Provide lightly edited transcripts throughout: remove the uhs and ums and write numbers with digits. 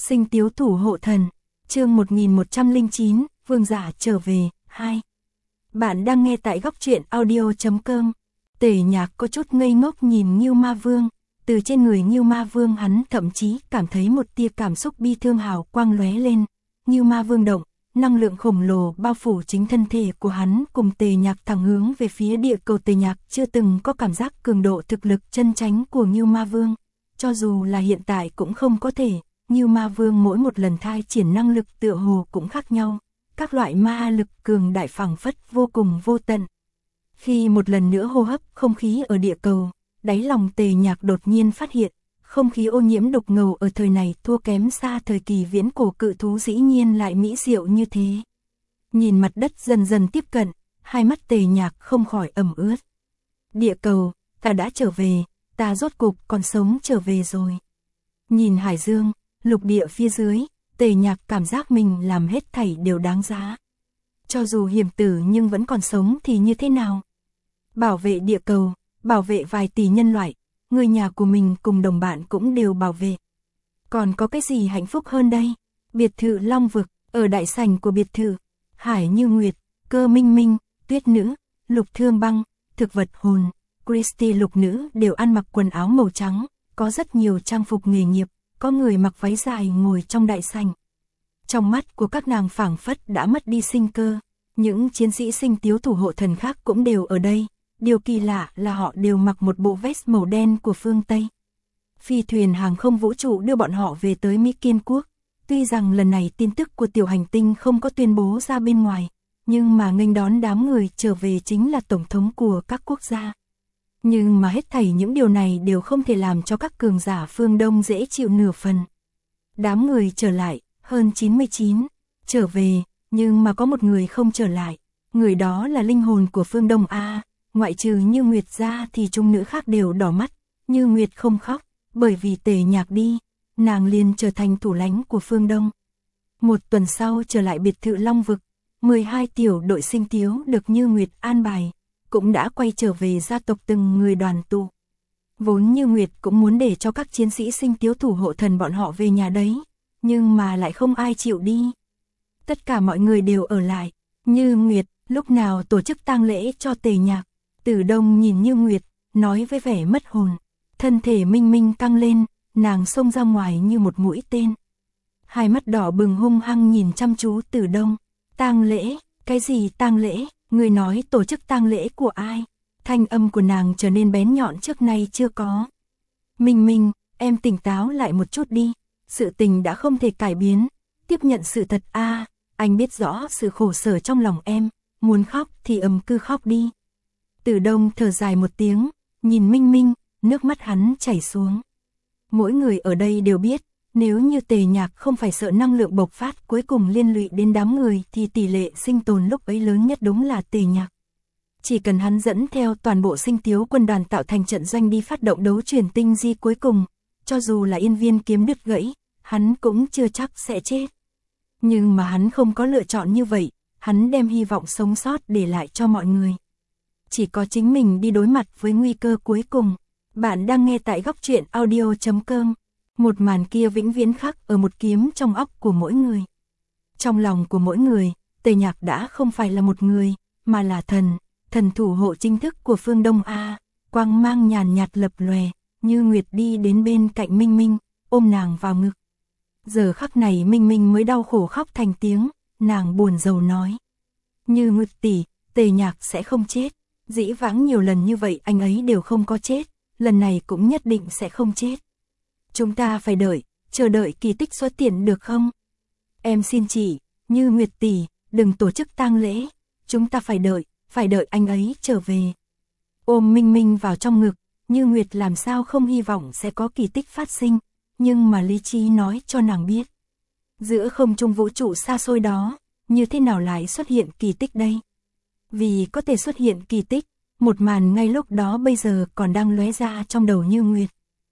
Sinh Tiếu Thủ Hộ Thần, chương 1109, Vương Giả trở về, 2. Bạn đang nghe tại góc truyện audio.com. Tề Nhạc có chút ngây ngốc nhìn Ngưu Ma Vương, từ trên người Ngưu Ma Vương hắn thậm chí cảm thấy một tia cảm xúc bi thương hào quang lóe lên. Ngưu Ma Vương động, năng lượng khổng lồ bao phủ chính thân thể của hắn, cùng Tề Nhạc thẳng hướng về phía địa cầu. Tề Nhạc chưa từng có cảm giác cường độ thực lực chân chánh của Ngưu Ma Vương, cho dù là hiện tại cũng không có thể. Ngưu Ma Vương mỗi một lần thai triển năng lực tựa hồ cũng khác nhau, các loại ma lực cường đại phảng phất vô cùng vô tận. Khi một lần nữa hô hấp không khí ở địa cầu, đáy lòng Tề Nhạc đột nhiên phát hiện, không khí ô nhiễm đục ngầu ở thời này thua kém xa thời kỳ viễn cổ cự thú dĩ nhiên lại mỹ diệu như thế. Nhìn mặt đất dần dần tiếp cận, hai mắt Tề Nhạc không khỏi ẩm ướt. Địa cầu, ta đã trở về, ta rốt cục còn sống trở về rồi. Nhìn hải dương, lục địa phía dưới, Tề Nhạc cảm giác mình làm hết thảy đều đáng giá. Cho dù hiểm tử nhưng vẫn còn sống thì như thế nào? Bảo vệ địa cầu, bảo vệ vài tỷ nhân loại, người nhà của mình cùng đồng bạn cũng đều bảo vệ. Còn có cái gì hạnh phúc hơn đây? Biệt thự Long Vực, ở đại sảnh của biệt thự, Hải Như Nguyệt, Cơ Minh Minh, Tuyết Nữ, Lục Thương Băng, Thực Vật Hồn, Christy Lục Nữ đều ăn mặc quần áo màu trắng, có rất nhiều trang phục nghề nghiệp, có người mặc váy dài ngồi trong đại sảnh. Trong mắt của các nàng phảng phất đã mất đi sinh cơ, những chiến sĩ Sinh Tiếu Thủ Hộ Thần khác cũng đều ở đây. Điều kỳ lạ là họ đều mặc một bộ vest màu đen của phương Tây. Phi thuyền hàng không vũ trụ đưa bọn họ về tới Mỹ Kiên Quốc. Tuy rằng lần này tin tức của tiểu hành tinh không có tuyên bố ra bên ngoài, nhưng mà nghênh đón đám người trở về chính là tổng thống của các quốc gia. Nhưng mà hết thảy những điều này đều không thể làm cho các cường giả phương Đông dễ chịu nửa phần. Đám người trở lại, hơn 99, trở về, nhưng mà có một người không trở lại. Người đó là linh hồn của phương Đông A. Ngoại trừ Như Nguyệt ra thì chúng nữ khác đều đỏ mắt. Như Nguyệt không khóc, bởi vì Tề Nhạc đi, nàng liền trở thành thủ lãnh của phương Đông. Một tuần sau trở lại biệt thự Long Vực, 12 tiểu đội Sinh Tiếu được Như Nguyệt an bài, cũng đã quay trở về gia tộc từng người đoàn tụ. Vốn Như Nguyệt cũng muốn để cho các chiến sĩ Sinh Tiếu Thủ Hộ Thần bọn họ về nhà đấy, nhưng mà lại không ai chịu đi. Tất cả mọi người đều ở lại. Như Nguyệt, lúc nào tổ chức tang lễ cho Tề Nhạc? Tử Đông nhìn Như Nguyệt, nói với vẻ mất hồn. Thân thể Minh Minh căng lên, nàng xông ra ngoài như một mũi tên. Hai mắt đỏ bừng hung hăng nhìn chăm chú Tử Đông. Tang lễ, cái gì tang lễ? Người nói tổ chức tang lễ của ai? Thanh âm của nàng trở nên bén nhọn trước nay chưa có. Minh Minh, em tỉnh táo lại một chút đi. Sự tình đã không thể cải biến. Tiếp nhận sự thật a. Anh biết rõ sự khổ sở trong lòng em. Muốn khóc thì cứ khóc đi. Tử Đông thở dài một tiếng, nhìn Minh Minh, nước mắt hắn chảy xuống. Mỗi người ở đây đều biết, nếu như Tề Nhạc không phải sợ năng lượng bộc phát cuối cùng liên lụy đến đám người thì tỷ lệ sinh tồn lúc ấy lớn nhất đúng là Tề Nhạc. Chỉ cần hắn dẫn theo toàn bộ Sinh Tiếu quân đoàn tạo thành trận doanh đi phát động đấu truyền tinh di cuối cùng, cho dù là Yên Viên kiếm đứt gãy, hắn cũng chưa chắc sẽ chết. Nhưng mà hắn không có lựa chọn như vậy, hắn đem hy vọng sống sót để lại cho mọi người. Chỉ có chính mình đi đối mặt với nguy cơ cuối cùng. Bạn đang nghe tại góc truyện audio.com. Một màn kia vĩnh viễn khắc ở một kiếm trong óc của mỗi người. Trong lòng của mỗi người, Tề Nhạc đã không phải là một người, mà là thần thủ hộ chính thức của phương Đông A. Quang mang nhàn nhạt lập lòe, Như Nguyệt đi đến bên cạnh Minh Minh, ôm nàng vào ngực. Giờ khắc này Minh Minh mới đau khổ khóc thành tiếng, nàng buồn rầu nói. Như Nguyệt tỷ, Tề Nhạc sẽ không chết. Dĩ vãng nhiều lần như vậy anh ấy đều không có chết, lần này cũng nhất định sẽ không chết. Chúng ta phải đợi, chờ đợi kỳ tích xuất hiện được không? Em xin chị, Như Nguyệt tỷ, đừng tổ chức tang lễ, chúng ta phải đợi anh ấy trở về. Ôm Minh Minh vào trong ngực, Như Nguyệt làm sao không hy vọng sẽ có kỳ tích phát sinh, nhưng mà lý trí nói cho nàng biết. Giữa không trung vũ trụ xa xôi đó, như thế nào lại xuất hiện kỳ tích đây? Vì có thể xuất hiện kỳ tích, một màn ngay lúc đó bây giờ còn đang lóe ra trong đầu Như Nguyệt.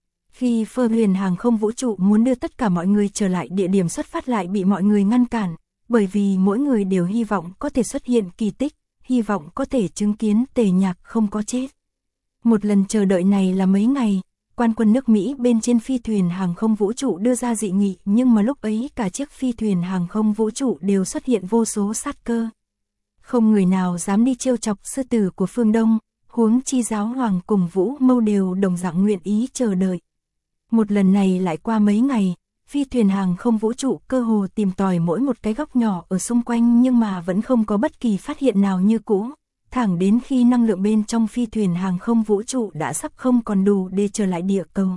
Khi Phơ Huyền hàng không vũ trụ muốn đưa tất cả mọi người trở lại địa điểm xuất phát lại bị mọi người ngăn cản, bởi vì mỗi người đều hy vọng có thể xuất hiện kỳ tích, hy vọng có thể chứng kiến Tề Nhạc không có chết. Một lần chờ đợi này là mấy ngày, quan quân nước Mỹ bên trên phi thuyền hàng không vũ trụ đưa ra dị nghị, nhưng mà lúc ấy cả chiếc phi thuyền hàng không vũ trụ đều xuất hiện vô số sát cơ. Không người nào dám đi trêu chọc sư tử của phương Đông, huống chi giáo hoàng cùng Vũ Mâu đều đồng dạng nguyện ý chờ đợi. Một lần này lại qua mấy ngày, phi thuyền hàng không vũ trụ cơ hồ tìm tòi mỗi một cái góc nhỏ ở xung quanh nhưng mà vẫn không có bất kỳ phát hiện nào như cũ. Thẳng đến khi năng lượng bên trong phi thuyền hàng không vũ trụ đã sắp không còn đủ để trở lại địa cầu.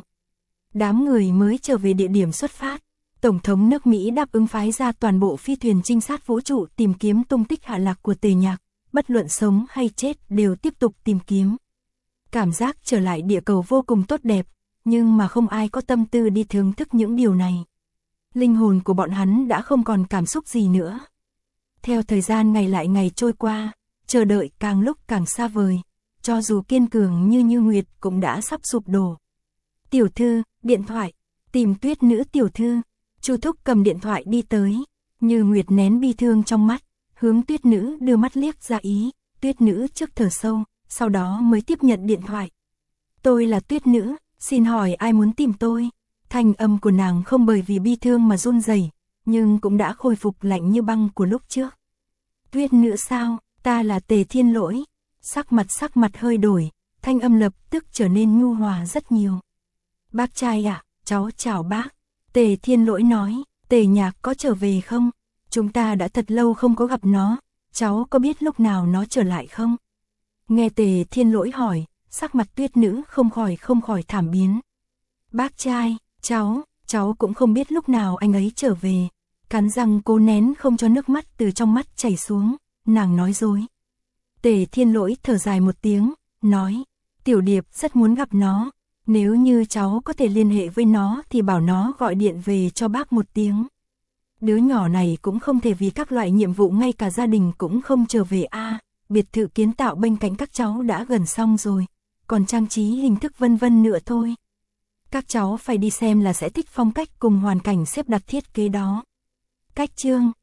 Đám người mới trở về địa điểm xuất phát. Tổng thống nước Mỹ đáp ứng phái ra toàn bộ phi thuyền trinh sát vũ trụ tìm kiếm tung tích hạ lạc của Tề Nhạc, bất luận sống hay chết đều tiếp tục tìm kiếm. Cảm giác trở lại địa cầu vô cùng tốt đẹp, nhưng mà không ai có tâm tư đi thưởng thức những điều này. Linh hồn của bọn hắn đã không còn cảm xúc gì nữa. Theo thời gian ngày lại ngày trôi qua, chờ đợi càng lúc càng xa vời, cho dù kiên cường như Nguyệt cũng đã sắp sụp đổ. Tiểu thư, điện thoại, tìm Tuyết nữ tiểu thư. Chu Thúc cầm điện thoại đi tới, Như Nguyệt nén bi thương trong mắt, hướng Tuyết nữ đưa mắt liếc ra ý. Tuyết nữ trước thở sâu, sau đó mới tiếp nhận điện thoại. Tôi là Tuyết nữ, xin hỏi ai muốn tìm tôi? Thanh âm của nàng không bởi vì bi thương mà run rẩy, nhưng cũng đã khôi phục lạnh như băng của lúc trước. Tuyết nữ sao, ta là Tề Thiên Lỗi. Sắc mặt hơi đổi, thanh âm lập tức trở nên nhu hòa rất nhiều. Bác trai ạ, cháu chào bác. Tề Thiên Lỗi nói, Tề Nhạc có trở về không? Chúng ta đã thật lâu không có gặp nó, cháu có biết lúc nào nó trở lại không? Nghe Tề Thiên Lỗi hỏi, sắc mặt Tuyết nữ không khỏi thảm biến. Bác trai, cháu cũng không biết lúc nào anh ấy trở về. Cắn răng cố nén không cho nước mắt từ trong mắt chảy xuống, nàng nói dối. Tề Thiên Lỗi thở dài một tiếng, nói, Tiểu Điệp rất muốn gặp nó. Nếu như cháu có thể liên hệ với nó thì bảo nó gọi điện về cho bác một tiếng. Đứa nhỏ này cũng không thể vì các loại nhiệm vụ ngay cả gia đình cũng không trở về a. Biệt thự kiến tạo bên cạnh các cháu đã gần xong rồi, còn trang trí hình thức vân vân nữa thôi. Các cháu phải đi xem là sẽ thích phong cách cùng hoàn cảnh xếp đặt thiết kế đó. Cách chương